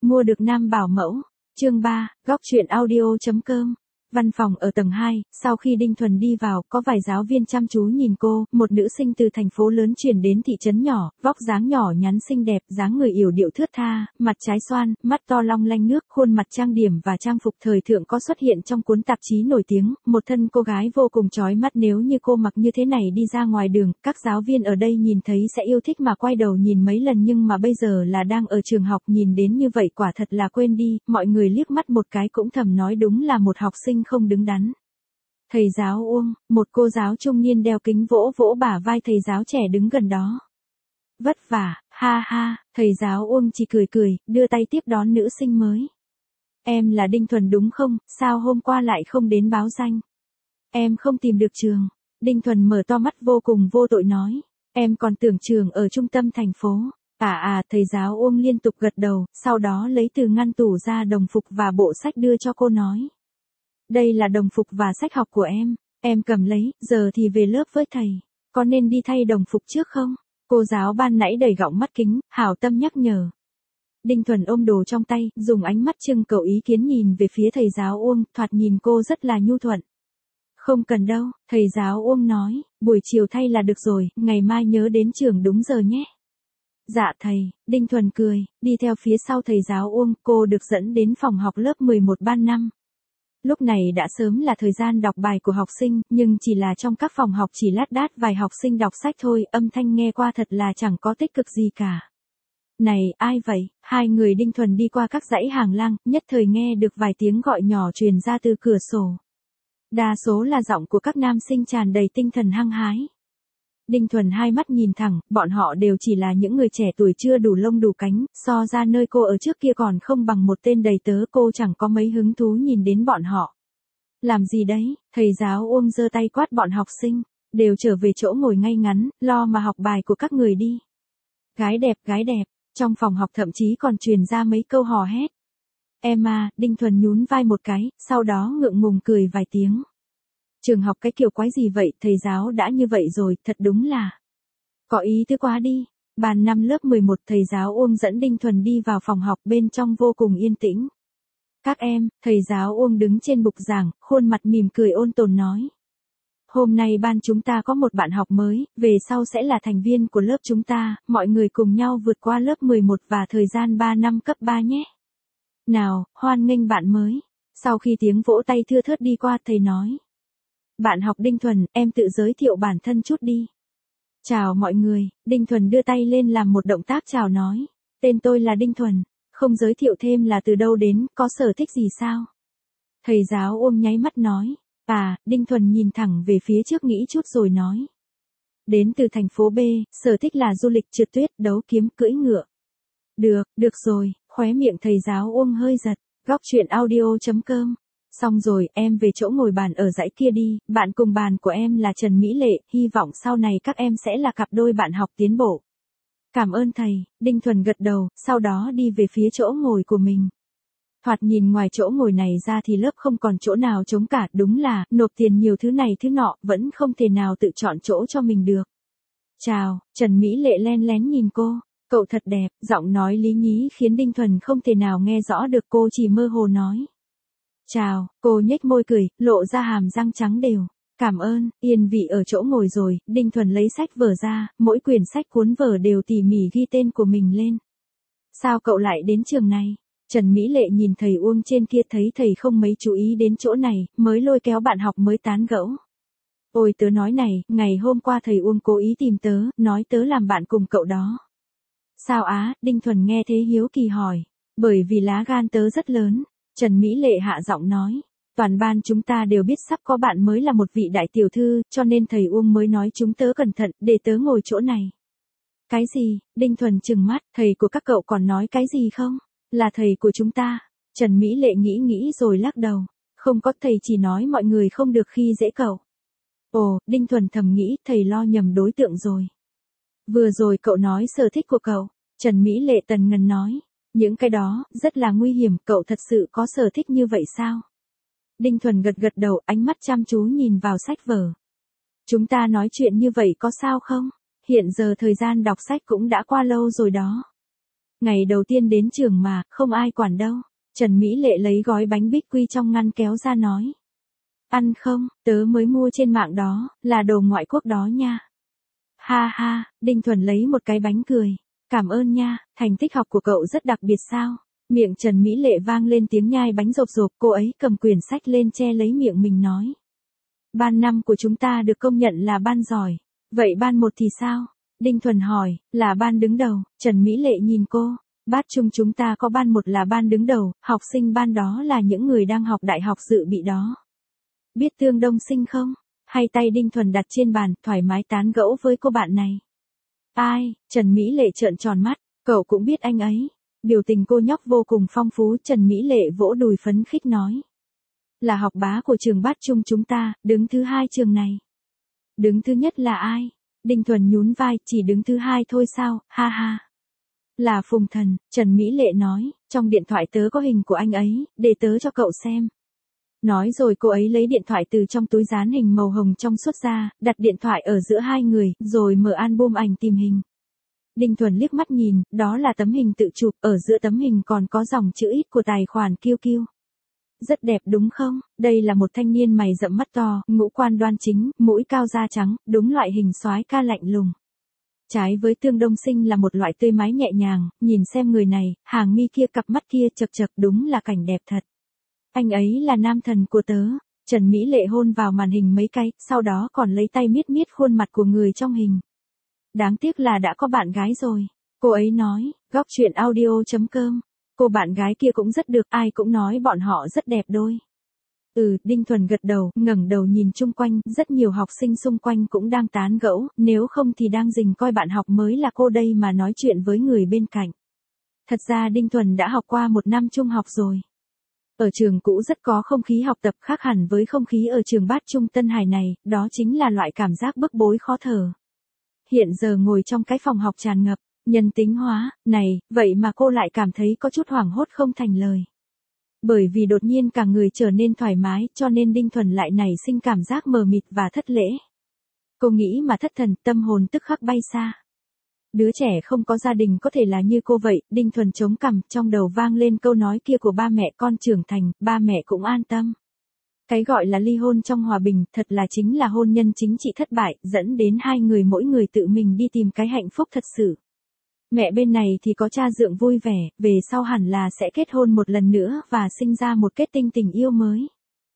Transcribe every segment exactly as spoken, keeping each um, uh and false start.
Mua được nam bảo mẫu. Chương ba, góc truyện audio.com. Văn phòng ở tầng hai, sau khi Đinh Thuần đi vào, có vài giáo viên chăm chú nhìn cô, một nữ sinh từ thành phố lớn chuyển đến thị trấn nhỏ, vóc dáng nhỏ nhắn xinh đẹp, dáng người yểu điệu thướt tha, mặt trái xoan, mắt to long lanh nước, khuôn mặt trang điểm và trang phục thời thượng có xuất hiện trong cuốn tạp chí nổi tiếng, một thân cô gái vô cùng chói mắt. Nếu như cô mặc như thế này đi ra ngoài đường, các giáo viên ở đây nhìn thấy sẽ yêu thích mà quay đầu nhìn mấy lần, nhưng mà bây giờ là đang ở trường học, nhìn đến như vậy quả thật là quên đi, mọi người liếc mắt một cái cũng thầm nói đúng là một học sinh không đứng đắn. Thầy giáo Uông, một cô giáo trung niên đeo kính vỗ vỗ bả vai thầy giáo trẻ đứng gần đó. Vất vả, ha ha, thầy giáo Uông chỉ cười cười, đưa tay tiếp đón nữ sinh mới. Em là Đinh Thuần đúng không, sao hôm qua lại không đến báo danh? Em không tìm được trường. Đinh Thuần mở to mắt vô cùng vô tội nói. Em còn tưởng trường ở trung tâm thành phố. À à, thầy giáo Uông liên tục gật đầu, sau đó lấy từ ngăn tủ ra đồng phục và bộ sách đưa cho cô nói. Đây là đồng phục và sách học của em, em cầm lấy, giờ thì về lớp với thầy, có nên đi thay đồng phục trước không? Cô giáo ban nãy đầy gọng mắt kính, hảo tâm nhắc nhở. Đinh Thuần ôm đồ trong tay, dùng ánh mắt trưng cầu ý kiến nhìn về phía thầy giáo Uông, thoạt nhìn cô rất là nhu thuận. Không cần đâu, thầy giáo Uông nói, buổi chiều thay là được rồi, ngày mai nhớ đến trường đúng giờ nhé. Dạ thầy, Đinh Thuần cười, đi theo phía sau thầy giáo Uông, cô được dẫn đến phòng học lớp mười một ban năm. Lúc này đã sớm là thời gian đọc bài của học sinh, nhưng chỉ là trong các phòng học chỉ lác đác vài học sinh đọc sách thôi, âm thanh nghe qua thật là chẳng có tích cực gì cả. Này, ai vậy? Hai người Đinh Thuần đi qua các dãy hàng lang, nhất thời nghe được vài tiếng gọi nhỏ truyền ra từ cửa sổ. Đa số là giọng của các nam sinh tràn đầy tinh thần hăng hái. Đinh Thuần hai mắt nhìn thẳng, bọn họ đều chỉ là những người trẻ tuổi chưa đủ lông đủ cánh, so ra nơi cô ở trước kia còn không bằng một tên đầy tớ, cô chẳng có mấy hứng thú nhìn đến bọn họ. Làm gì đấy? Thầy giáo Uông giơ tay quát bọn học sinh, đều trở về chỗ ngồi ngay ngắn, lo mà học bài của các người đi. Gái đẹp, gái đẹp, trong phòng học thậm chí còn truyền ra mấy câu hò hét. Em à, Đinh Thuần nhún vai một cái, sau đó ngượng ngùng cười vài tiếng. Trường học cái kiểu quái gì vậy, thầy giáo đã như vậy rồi, thật đúng là có ý tứ quá đi. Bàn năm lớp mười một, thầy giáo Uông dẫn Đinh Thuần đi vào phòng học, bên trong vô cùng yên tĩnh. Các em, thầy giáo Uông đứng trên bục giảng, khuôn mặt mỉm cười ôn tồn nói. Hôm nay ban chúng ta có một bạn học mới, về sau sẽ là thành viên của lớp chúng ta, mọi người cùng nhau vượt qua lớp mười một và thời gian ba năm cấp ba nhé. Nào, hoan nghênh bạn mới. Sau khi tiếng vỗ tay thưa thớt đi qua, thầy nói. Bạn học Đinh Thuần, em tự giới thiệu bản thân chút đi. Chào mọi người, Đinh Thuần đưa tay lên làm một động tác chào nói. Tên tôi là Đinh Thuần, không giới thiệu thêm là từ đâu đến, có sở thích gì sao? Thầy giáo Uông nháy mắt nói. À, Đinh Thuần nhìn thẳng về phía trước nghĩ chút rồi nói. Đến từ thành phố B, sở thích là du lịch, trượt tuyết, đấu kiếm, cưỡi ngựa. Được, được rồi, khóe miệng thầy giáo Uông hơi giật. Góc truyện audio.com. Xong rồi, em về chỗ ngồi bàn ở dãy kia đi, bạn cùng bàn của em là Trần Mỹ Lệ, hy vọng sau này các em sẽ là cặp đôi bạn học tiến bộ. Cảm ơn thầy, Đinh Thuần gật đầu, sau đó đi về phía chỗ ngồi của mình. Thoạt nhìn ngoài chỗ ngồi này ra thì lớp không còn chỗ nào trống cả, đúng là, nộp tiền nhiều thứ này thứ nọ, vẫn không thể nào tự chọn chỗ cho mình được. Chào, Trần Mỹ Lệ len lén nhìn cô, cậu thật đẹp, giọng nói lý nhí khiến Đinh Thuần không thể nào nghe rõ được, cô chỉ mơ hồ nói. Chào, cô nhếch môi cười, lộ ra hàm răng trắng đều. Cảm ơn, yên vị ở chỗ ngồi rồi, Đinh Thuần lấy sách vở ra, mỗi quyển sách cuốn vở đều tỉ mỉ ghi tên của mình lên. Sao cậu lại đến trường này? Trần Mỹ Lệ nhìn thầy Uông trên kia thấy thầy không mấy chú ý đến chỗ này, mới lôi kéo bạn học mới tán gẫu. Ôi tớ nói này, ngày hôm qua thầy Uông cố ý tìm tớ, nói tớ làm bạn cùng cậu đó. Sao á, Đinh Thuần nghe thế hiếu kỳ hỏi. Bởi vì lá gan tớ rất lớn. Trần Mỹ Lệ hạ giọng nói, toàn ban chúng ta đều biết sắp có bạn mới là một vị đại tiểu thư, cho nên thầy Uông mới nói chúng tớ cẩn thận, để tớ ngồi chỗ này. Cái gì? Đinh Thuần trừng mắt, thầy của các cậu còn nói cái gì không? Là thầy của chúng ta. Trần Mỹ Lệ nghĩ nghĩ rồi lắc đầu, không có, thầy chỉ nói mọi người không được khi dễ cậu. Ồ, Đinh Thuần thầm nghĩ, thầy lo nhầm đối tượng rồi. Vừa rồi cậu nói sở thích của cậu, Trần Mỹ Lệ tần ngần nói. Những cái đó, rất là nguy hiểm, cậu thật sự có sở thích như vậy sao? Đinh Thuần gật gật đầu, ánh mắt chăm chú nhìn vào sách vở. Chúng ta nói chuyện như vậy có sao không? Hiện giờ thời gian đọc sách cũng đã qua lâu rồi đó. Ngày đầu tiên đến trường mà, không ai quản đâu. Trần Mỹ Lệ lấy gói bánh bích quy trong ngăn kéo ra nói. Ăn không, tớ mới mua trên mạng đó, là đồ ngoại quốc đó nha. Ha ha, Đinh Thuần lấy một cái bánh cười. Cảm ơn nha, thành tích học của cậu rất đặc biệt sao? Miệng Trần Mỹ Lệ vang lên tiếng nhai bánh rộp rộp, cô ấy cầm quyển sách lên che lấy miệng mình nói. Ban năm của chúng ta được công nhận là ban giỏi. Vậy ban một thì sao? Đinh Thuần hỏi, là ban đứng đầu. Trần Mỹ Lệ nhìn cô. Bát Trung chúng ta có ban một là ban đứng đầu, học sinh ban đó là những người đang học đại học dự bị đó. Biết Tương Đông Sinh không? Hai tay Đinh Thuần đặt trên bàn, thoải mái tán gẫu với cô bạn này. Ai? Trần Mỹ Lệ trợn tròn mắt, cậu cũng biết anh ấy. Biểu tình cô nhóc vô cùng phong phú, Trần Mỹ Lệ vỗ đùi phấn khích nói. Là học bá của trường Bát Trung chúng ta, đứng thứ hai trường này. Đứng thứ nhất là ai? Đinh Thuần nhún vai, chỉ đứng thứ hai thôi sao, ha ha. Là Phùng Thần, Trần Mỹ Lệ nói, trong điện thoại tớ có hình của anh ấy, để tớ cho cậu xem. Nói rồi cô ấy lấy điện thoại từ trong túi dán hình màu hồng trong suốt ra, đặt điện thoại ở giữa hai người, rồi mở album ảnh tìm hình. Đinh Thuần liếc mắt nhìn, đó là tấm hình tự chụp, ở giữa tấm hình còn có dòng chữ ít của tài khoản Q Q. Rất đẹp đúng không? Đây là một thanh niên mày rậm mắt to, ngũ quan đoan chính, mũi cao da trắng, đúng loại hình soái ca lạnh lùng. Trái với Tương Đông Sinh là một loại tươi mái nhẹ nhàng, nhìn xem người này, hàng mi kia cặp mắt kia chật chật đúng là cảnh đẹp thật. Anh ấy là nam thần của tớ. Trần Mỹ Lệ hôn vào màn hình mấy cái, sau đó còn lấy tay miết miết khuôn mặt của người trong hình. Đáng tiếc là đã có bạn gái rồi. Cô ấy nói, góc chuyện audio chấm com. Cô bạn gái kia cũng rất được, ai cũng nói bọn họ rất đẹp đôi. Ừ, Đinh Thuần gật đầu, ngẩng đầu nhìn chung quanh, rất nhiều học sinh xung quanh cũng đang tán gẫu, nếu không thì đang rình coi bạn học mới là cô đây mà nói chuyện với người bên cạnh. Thật ra Đinh Thuần đã học qua một năm trung học rồi. Ở trường cũ rất có không khí học tập khác hẳn với không khí ở trường Bát Trung Tân Hải này, đó chính là loại cảm giác bức bối khó thở. Hiện giờ ngồi trong cái phòng học tràn ngập, nhân tính hóa, này, vậy mà cô lại cảm thấy có chút hoảng hốt không thành lời. Bởi vì đột nhiên cả người trở nên thoải mái, cho nên Đinh Thuần lại nảy sinh cảm giác mờ mịt và thất lễ. Cô nghĩ mà thất thần, tâm hồn tức khắc bay xa. Đứa trẻ không có gia đình có thể là như cô vậy, Đinh Thuần chống cằm, trong đầu vang lên câu nói kia của ba mẹ, con trưởng thành, ba mẹ cũng an tâm. Cái gọi là ly hôn trong hòa bình, thật là chính là hôn nhân chính trị thất bại, dẫn đến hai người mỗi người tự mình đi tìm cái hạnh phúc thật sự. Mẹ bên này thì có cha dượng vui vẻ, về sau hẳn là sẽ kết hôn một lần nữa và sinh ra một kết tinh tình yêu mới.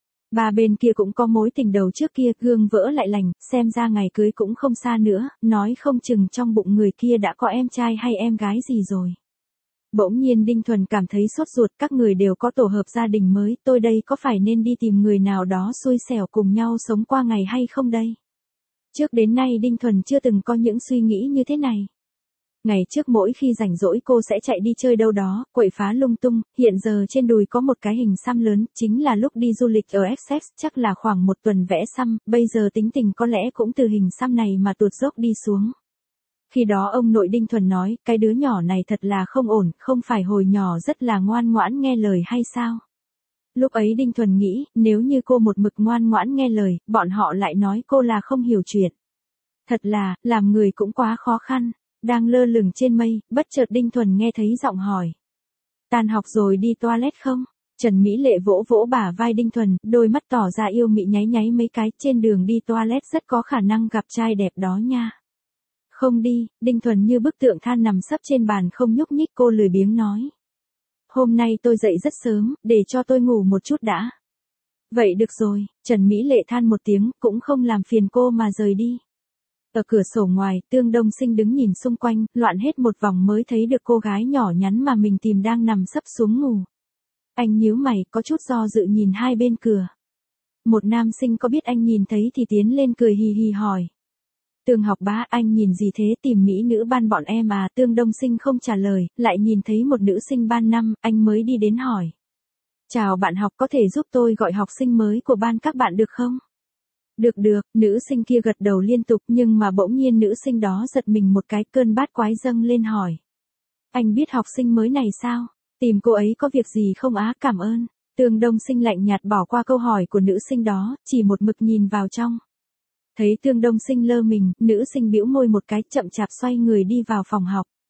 Ba bên kia cũng có mối tình đầu trước kia, gương vỡ lại lành, xem ra ngày cưới cũng không xa nữa, nói không chừng trong bụng người kia đã có em trai hay em gái gì rồi. Bỗng nhiên Đinh Thuần cảm thấy sốt ruột, các người đều có tổ hợp gia đình mới, tôi đây có phải nên đi tìm người nào đó xui xẻo cùng nhau sống qua ngày hay không đây? Trước đến nay Đinh Thuần chưa từng có những suy nghĩ như thế này. Ngày trước mỗi khi rảnh rỗi cô sẽ chạy đi chơi đâu đó, quậy phá lung tung, hiện giờ trên đùi có một cái hình xăm lớn, chính là lúc đi du lịch ở Essex, chắc là khoảng một tuần vẽ xăm, bây giờ tính tình có lẽ cũng từ hình xăm này mà tuột dốc đi xuống. Khi đó ông nội Đinh Thuần nói, cái đứa nhỏ này thật là không ổn, không phải hồi nhỏ rất là ngoan ngoãn nghe lời hay sao? Lúc ấy Đinh Thuần nghĩ, nếu như cô một mực ngoan ngoãn nghe lời, bọn họ lại nói cô là không hiểu chuyện. Thật là, làm người cũng quá khó khăn. Đang lơ lửng trên mây, bất chợt Đinh Thuần nghe thấy giọng hỏi. Tan học rồi đi toilet không? Trần Mỹ Lệ vỗ vỗ bả vai Đinh Thuần, đôi mắt tỏ ra yêu mị nháy nháy mấy cái, trên đường đi toilet rất có khả năng gặp trai đẹp đó nha. Không đi, Đinh Thuần như bức tượng than nằm sấp trên bàn không nhúc nhích, cô lười biếng nói. Hôm nay tôi dậy rất sớm, để cho tôi ngủ một chút đã. Vậy được rồi, Trần Mỹ Lệ than một tiếng, cũng không làm phiền cô mà rời đi. Ở cửa sổ ngoài, Tương Đông Sinh đứng nhìn xung quanh, loạn hết một vòng mới thấy được cô gái nhỏ nhắn mà mình tìm đang nằm sấp xuống ngủ. Anh nhíu mày, có chút do dự nhìn hai bên cửa. Một nam sinh có biết anh nhìn thấy thì tiến lên cười hì hì hỏi. Tương học bá, anh nhìn gì thế, tìm mỹ nữ ban bọn em à? Tương Đông Sinh không trả lời, lại nhìn thấy một nữ sinh ban năm, anh mới đi đến hỏi. Chào bạn học, có thể giúp tôi gọi học sinh mới của ban các bạn được không? Được được, nữ sinh kia gật đầu liên tục, nhưng mà bỗng nhiên nữ sinh đó giật mình một cái, cơn bát quái dâng lên hỏi. Anh biết học sinh mới này sao? Tìm cô ấy có việc gì không á? Cảm ơn. Tương Đông Sinh lạnh nhạt bỏ qua câu hỏi của nữ sinh đó, chỉ một mực nhìn vào trong. Thấy Tương Đông Sinh lơ mình, nữ sinh bĩu môi một cái, chậm chạp xoay người đi vào phòng học.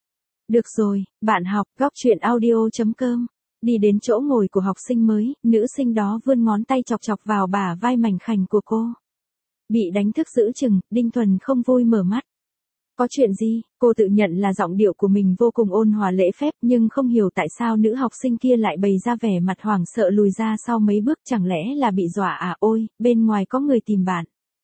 Được rồi, bạn học, góc chuyện audio.com. Đi đến chỗ ngồi của học sinh mới, nữ sinh đó vươn ngón tay chọc chọc vào bả vai mảnh khảnh của cô. Bị đánh thức giữa chừng, Đinh Thuần không vui mở mắt. Có chuyện gì? Cô tự nhận là giọng điệu của mình vô cùng ôn hòa lễ phép, nhưng không hiểu tại sao nữ học sinh kia lại bày ra vẻ mặt hoảng sợ lùi ra sau mấy bước, chẳng lẽ là bị dọa à? Ôi, bên ngoài có người tìm bạn.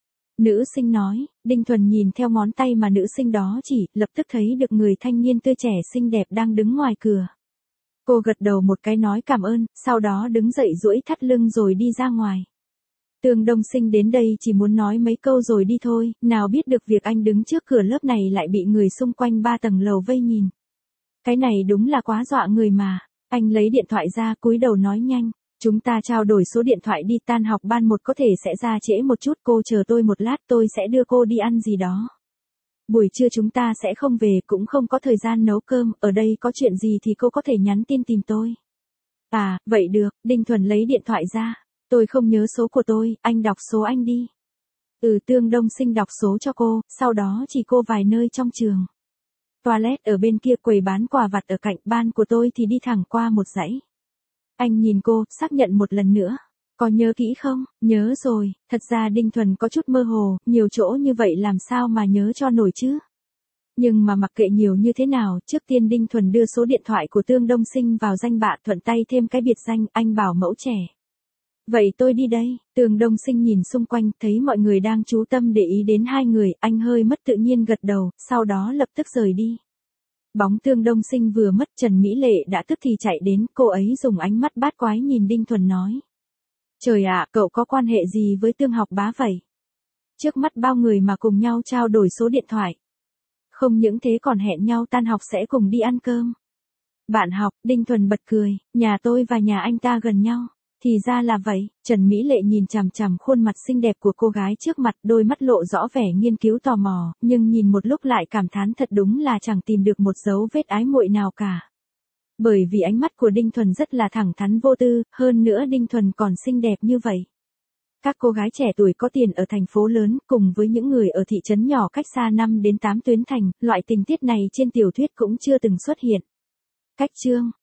Nữ sinh nói. Đinh Thuần nhìn theo ngón tay mà nữ sinh đó chỉ, lập tức thấy được người thanh niên tươi trẻ xinh đẹp đang đứng ngoài cửa. Cô gật đầu một cái nói cảm ơn, sau đó đứng dậy duỗi thắt lưng rồi đi ra ngoài. Tương Đông Sinh đến đây chỉ muốn nói mấy câu rồi đi thôi, nào biết được việc anh đứng trước cửa lớp này lại bị người xung quanh ba tầng lầu vây nhìn. Cái này đúng là quá dọa người mà. Anh lấy điện thoại ra cúi đầu nói nhanh, chúng ta trao đổi số điện thoại đi, tan học ban một có thể sẽ ra trễ một chút, cô chờ tôi một lát, tôi sẽ đưa cô đi ăn gì đó. Buổi trưa chúng ta sẽ không về, cũng không có thời gian nấu cơm, ở đây có chuyện gì thì cô có thể nhắn tin tìm tôi. À, vậy được, Đinh Thuần lấy điện thoại ra. Tôi không nhớ số của tôi, anh đọc số anh đi. Ừ, Tương Đông Sinh đọc số cho cô, sau đó chỉ cô vài nơi trong trường. Toilet ở bên kia, quầy bán quà vặt ở cạnh, ban của tôi thì đi thẳng qua một dãy. Anh nhìn cô, xác nhận một lần nữa. Có nhớ kỹ không? Nhớ rồi, thật ra Đinh Thuần có chút mơ hồ, nhiều chỗ như vậy làm sao mà nhớ cho nổi chứ? Nhưng mà mặc kệ nhiều như thế nào, trước tiên Đinh Thuần đưa số điện thoại của Tương Đông Sinh vào danh bạ, thuận tay thêm cái biệt danh, anh bảo mẫu trẻ. Vậy tôi đi đây. Tương Đông Sinh nhìn xung quanh, thấy mọi người đang chú tâm để ý đến hai người, anh hơi mất tự nhiên gật đầu, sau đó lập tức rời đi. Bóng Tương Đông Sinh vừa mất, Trần Mỹ Lệ đã tức thì chạy đến, cô ấy dùng ánh mắt bát quái nhìn Đinh Thuần nói. Trời ạ, cậu có quan hệ gì với Tương học bá vậy? Trước mắt bao người mà cùng nhau trao đổi số điện thoại. Không những thế còn hẹn nhau tan học sẽ cùng đi ăn cơm. Bạn học, Đinh Thuần bật cười, nhà tôi và nhà anh ta gần nhau. Thì ra là vậy, Trần Mỹ Lệ nhìn chằm chằm khuôn mặt xinh đẹp của cô gái trước mặt, đôi mắt lộ rõ vẻ nghiên cứu tò mò, nhưng nhìn một lúc lại cảm thán thật đúng là chẳng tìm được một dấu vết ái muội nào cả. Bởi vì ánh mắt của Đinh Thuần rất là thẳng thắn vô tư, hơn nữa Đinh Thuần còn xinh đẹp như vậy. Các cô gái trẻ tuổi có tiền ở thành phố lớn, cùng với những người ở thị trấn nhỏ cách xa năm đến tám tuyến thành, loại tình tiết này trên tiểu thuyết cũng chưa từng xuất hiện. Cách chương